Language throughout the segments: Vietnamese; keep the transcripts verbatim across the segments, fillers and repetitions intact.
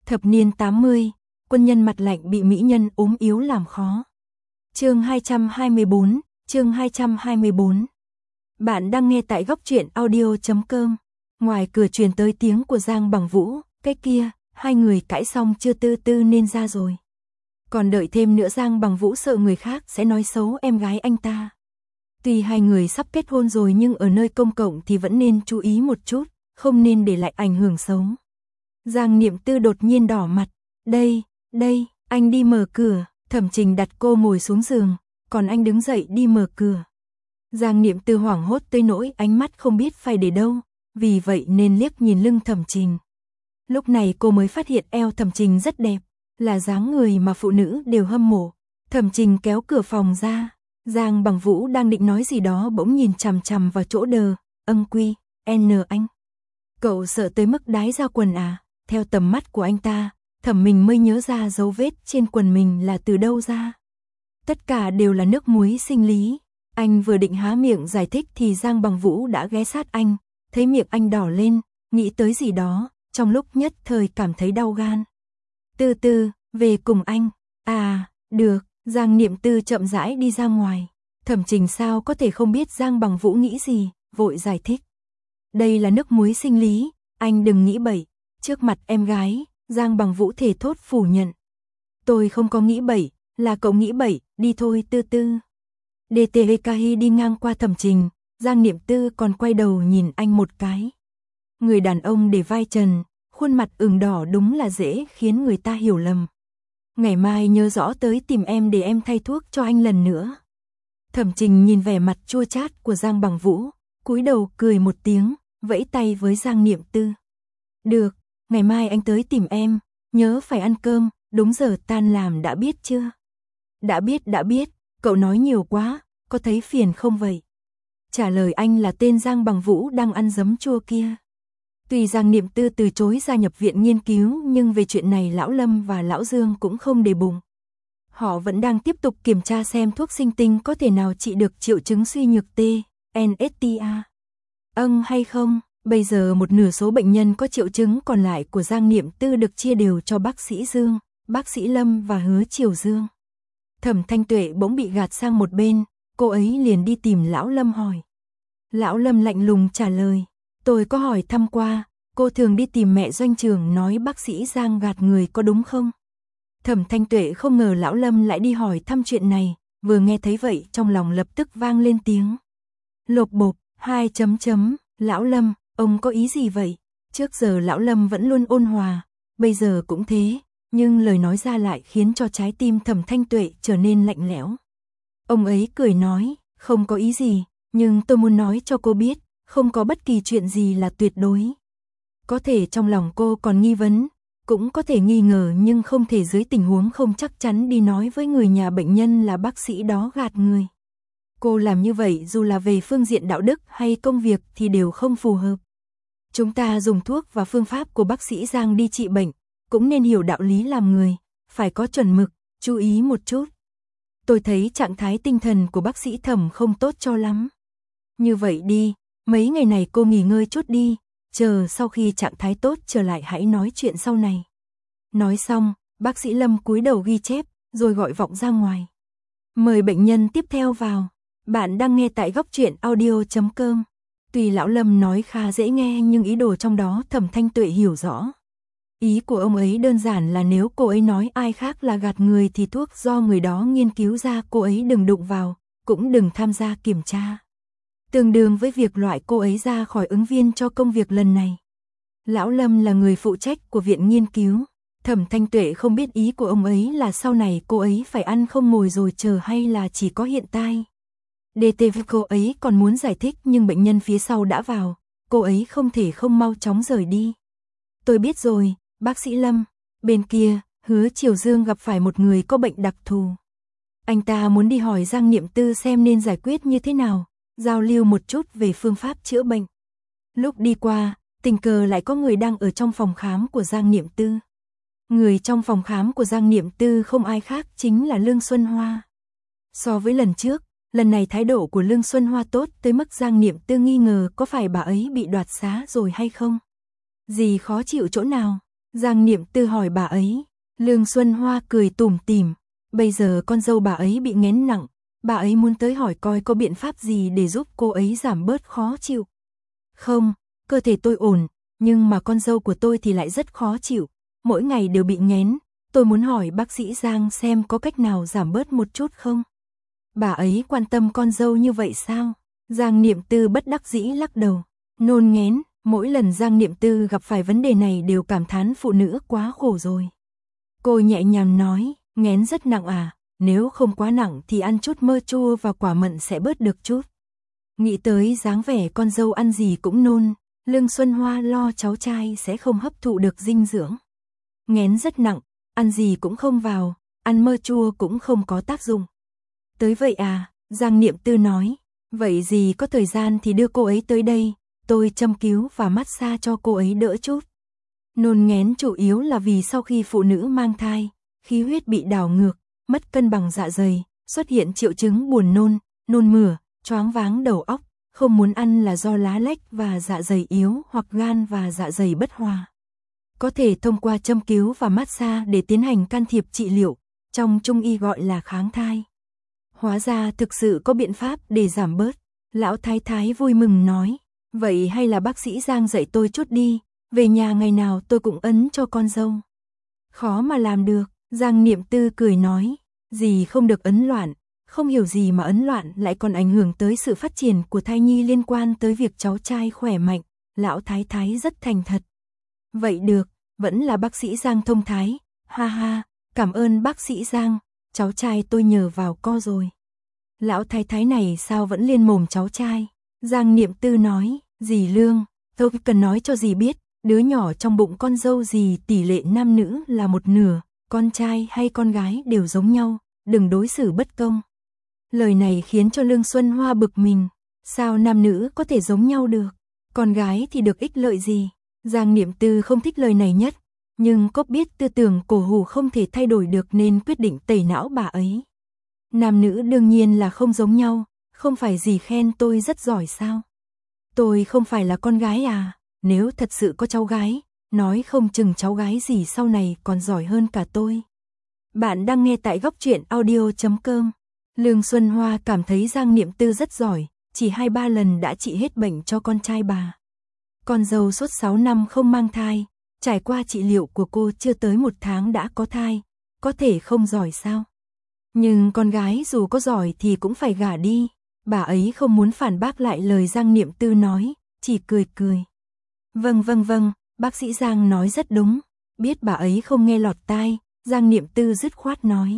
Thập niên tám mươi, quân nhân mặt lạnh bị mỹ nhân ốm yếu làm khó. Chương hai trăm hai mươi bốn, chương hai trăm hai mươi bốn. Bạn đang nghe tại góc truyện audio chấm com. Ngoài cửa truyền tới tiếng của Giang Bằng Vũ, cái kia, hai người cãi xong chưa tư tư nên ra rồi. Còn đợi thêm nữa Giang Bằng Vũ sợ người khác sẽ nói xấu em gái anh ta. Tuy hai người sắp kết hôn rồi nhưng ở nơi công cộng thì vẫn nên chú ý một chút, không nên để lại ảnh hưởng xấu. Giang Niệm Tư đột nhiên đỏ mặt, đây, đây, anh đi mở cửa, Thẩm Trình đặt cô ngồi xuống giường, còn anh đứng dậy đi mở cửa. Giang Niệm Tư hoảng hốt tới nỗi ánh mắt không biết phải để đâu, vì vậy nên liếc nhìn lưng Thẩm Trình. Lúc này cô mới phát hiện eo Thẩm Trình rất đẹp, là dáng người mà phụ nữ đều hâm mộ. Thẩm Trình kéo cửa phòng ra, Giang Bằng Vũ đang định nói gì đó bỗng nhìn chằm chằm vào chỗ đờ, âm quy, n anh. Cậu sợ tới mức đái ra quần à? Theo tầm mắt của anh ta, Thẩm mình mới nhớ ra dấu vết trên quần mình là từ đâu ra. Tất cả đều là nước muối sinh lý. Anh vừa định há miệng giải thích thì Giang Bằng Vũ đã ghé sát anh, thấy miệng anh đỏ lên, nghĩ tới gì đó, trong lúc nhất thời cảm thấy đau gan. Tư Tư, về cùng anh. À, được, Giang Niệm Tư chậm rãi đi ra ngoài. Thẩm Trình sao có thể không biết Giang Bằng Vũ nghĩ gì, vội giải thích. Đây là nước muối sinh lý, anh đừng nghĩ bậy. Trước mặt em gái, Giang Bằng Vũ thề thốt phủ nhận. Tôi không có nghĩ bậy, là cậu nghĩ bậy, đi thôi Tư Tư. đê tê vê Kahi đi ngang qua Thẩm Trình, Giang Niệm Tư còn quay đầu nhìn anh một cái. Người đàn ông để vai trần, khuôn mặt ửng đỏ đúng là dễ khiến người ta hiểu lầm. Ngày mai nhớ rõ tới tìm em để em thay thuốc cho anh lần nữa. Thẩm Trình nhìn vẻ mặt chua chát của Giang Bằng Vũ, cúi đầu cười một tiếng, vẫy tay với Giang Niệm Tư. Được, ngày mai anh tới tìm em, nhớ phải ăn cơm, đúng giờ tan làm đã biết chưa? Đã biết đã biết, cậu nói nhiều quá, có thấy phiền không vậy? Trả lời anh là tên Giang Bằng Vũ đang ăn giấm chua kia. Tuy Giang Niệm Tư từ chối gia nhập viện nghiên cứu nhưng về chuyện này Lão Lâm và Lão Dương cũng không để bụng. Họ vẫn đang tiếp tục kiểm tra xem thuốc sinh tinh có thể nào trị được triệu chứng suy nhược T, en ét tê a. Âng hay không? Bây giờ một nửa số bệnh nhân có triệu chứng còn lại của Giang Niệm Tư được chia đều cho bác sĩ Dương, bác sĩ Lâm và Hứa Triều Dương. Thẩm Thanh Tuệ bỗng bị gạt sang một bên, cô ấy liền đi tìm Lão Lâm hỏi. Lão Lâm lạnh lùng trả lời, tôi có hỏi thăm qua, cô thường đi tìm mẹ doanh trưởng nói bác sĩ Giang gạt người có đúng không? Thẩm Thanh Tuệ không ngờ Lão Lâm lại đi hỏi thăm chuyện này, vừa nghe thấy vậy trong lòng lập tức vang lên tiếng. Lộp bộp, hai chấm chấm, Lão Lâm, ông có ý gì vậy? Trước giờ Lão Lâm vẫn luôn ôn hòa, bây giờ cũng thế, nhưng lời nói ra lại khiến cho trái tim Thẩm Thanh Tuệ trở nên lạnh lẽo. Ông ấy cười nói, không có ý gì, nhưng tôi muốn nói cho cô biết, không có bất kỳ chuyện gì là tuyệt đối. Có thể trong lòng cô còn nghi vấn, cũng có thể nghi ngờ nhưng không thể dưới tình huống không chắc chắn đi nói với người nhà bệnh nhân là bác sĩ đó gạt người. Cô làm như vậy dù là về phương diện đạo đức hay công việc thì đều không phù hợp. Chúng ta dùng thuốc và phương pháp của bác sĩ Giang đi trị bệnh, cũng nên hiểu đạo lý làm người, phải có chuẩn mực, chú ý một chút. Tôi thấy trạng thái tinh thần của bác sĩ Thẩm không tốt cho lắm. Như vậy đi, mấy ngày này cô nghỉ ngơi chút đi, chờ sau khi trạng thái tốt trở lại hãy nói chuyện sau này. Nói xong, bác sĩ Lâm cúi đầu ghi chép, rồi gọi vọng ra ngoài. Mời bệnh nhân tiếp theo vào. Bạn đang nghe tại góc truyện audio chấm com. Tuy Lão Lâm nói khá dễ nghe nhưng ý đồ trong đó Thẩm Thanh Tuệ hiểu rõ. Ý của ông ấy đơn giản là nếu cô ấy nói ai khác là gạt người thì thuốc do người đó nghiên cứu ra cô ấy đừng đụng vào, cũng đừng tham gia kiểm tra. Tương đương với việc loại cô ấy ra khỏi ứng viên cho công việc lần này. Lão Lâm là người phụ trách của viện nghiên cứu. Thẩm Thanh Tuệ không biết ý của ông ấy là sau này cô ấy phải ăn không ngồi rồi chờ hay là chỉ có hiện tại. đê tê vê cô ấy còn muốn giải thích nhưng bệnh nhân phía sau đã vào, cô ấy không thể không mau chóng rời đi. Tôi biết rồi, bác sĩ Lâm. Bên kia, Hứa Triều Dương gặp phải một người có bệnh đặc thù. Anh ta muốn đi hỏi Giang Niệm Tư xem nên giải quyết như thế nào, giao lưu một chút về phương pháp chữa bệnh. Lúc đi qua, tình cờ lại có người đang ở trong phòng khám của Giang Niệm Tư. Người trong phòng khám của Giang Niệm Tư không ai khác chính là Lương Xuân Hoa. So với lần trước, lần này thái độ của Lương Xuân Hoa tốt tới mức Giang Niệm Tư nghi ngờ có phải bà ấy bị đoạt xá rồi hay không. Gì khó chịu chỗ nào? Giang Niệm Tư hỏi bà ấy. Lương Xuân Hoa cười tủm tỉm. Bây giờ con dâu bà ấy bị nghén nặng, bà ấy muốn tới hỏi coi có biện pháp gì để giúp cô ấy giảm bớt khó chịu. Không, cơ thể tôi ổn, nhưng mà con dâu của tôi thì lại rất khó chịu, mỗi ngày đều bị nghén. Tôi muốn hỏi bác sĩ Giang xem có cách nào giảm bớt một chút không? Bà ấy quan tâm con dâu như vậy sao? Giang Niệm Tư bất đắc dĩ lắc đầu. Nôn nghén, mỗi lần Giang Niệm Tư gặp phải vấn đề này đều cảm thán phụ nữ quá khổ rồi. Cô nhẹ nhàng nói, nghén rất nặng à, nếu không quá nặng thì ăn chút mơ chua và quả mận sẽ bớt được chút. Nghĩ tới dáng vẻ con dâu ăn gì cũng nôn, Lương Xuân Hoa lo cháu trai sẽ không hấp thụ được dinh dưỡng. Nghén rất nặng, ăn gì cũng không vào, ăn mơ chua cũng không có tác dụng. Tới vậy à, Giang Niệm Tư nói, vậy gì có thời gian thì đưa cô ấy tới đây, tôi châm cứu và massage cho cô ấy đỡ chút. Nôn nghén chủ yếu là vì sau khi phụ nữ mang thai, khí huyết bị đảo ngược, mất cân bằng dạ dày, xuất hiện triệu chứng buồn nôn, nôn mửa, choáng váng đầu óc, không muốn ăn là do lá lách và dạ dày yếu hoặc gan và dạ dày bất hòa. Có thể thông qua châm cứu và massage để tiến hành can thiệp trị liệu, trong Trung y gọi là kháng thai. Hóa ra thực sự có biện pháp để giảm bớt. Lão Thái Thái vui mừng nói, vậy hay là bác sĩ Giang dạy tôi chút đi, về nhà ngày nào tôi cũng ấn cho con dâu. Khó mà làm được, Giang Niệm Tư cười nói, gì không được ấn loạn, không hiểu gì mà ấn loạn lại còn ảnh hưởng tới sự phát triển của thai nhi liên quan tới việc cháu trai khỏe mạnh. Lão Thái Thái rất thành thật. Vậy được, vẫn là bác sĩ Giang thông thái, ha ha, cảm ơn bác sĩ Giang, cháu trai tôi nhờ vào co rồi. Lão Thái Thái này sao vẫn liên mồm cháu trai? Giang Niệm Tư nói, dì Lương, tôi cần nói cho dì biết, đứa nhỏ trong bụng con dâu dì tỷ lệ nam nữ là một nửa, con trai hay con gái đều giống nhau, đừng đối xử bất công. Lời này khiến cho Lương Xuân Hoa bực mình, sao nam nữ có thể giống nhau được, con gái thì được ích lợi gì? Giang Niệm Tư không thích lời này nhất, nhưng có biết tư tưởng cổ hủ không thể thay đổi được nên quyết định tẩy não bà ấy. Nam nữ đương nhiên là không giống nhau, không phải dì khen tôi rất giỏi sao? Tôi không phải là con gái à, nếu thật sự có cháu gái, nói không chừng cháu gái dì sau này còn giỏi hơn cả tôi. Bạn đang nghe tại góc truyện audio chấm com. Lương Xuân Hoa cảm thấy Giang Niệm Tư rất giỏi, chỉ hai ba lần đã trị hết bệnh cho con trai bà. Con dâu suốt sáu năm không mang thai, trải qua trị liệu của cô chưa tới một tháng đã có thai, có thể không giỏi sao? Nhưng con gái dù có giỏi thì cũng phải gả đi. Bà ấy không muốn phản bác lại lời Giang Niệm Tư nói, chỉ cười cười. Vâng vâng vâng, bác sĩ Giang nói rất đúng. Biết bà ấy không nghe lọt tai, Giang Niệm Tư dứt khoát nói.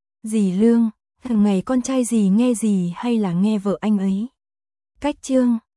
Dì Lương, hàng ngày con trai dì nghe dì hay là nghe vợ anh ấy? Cách chương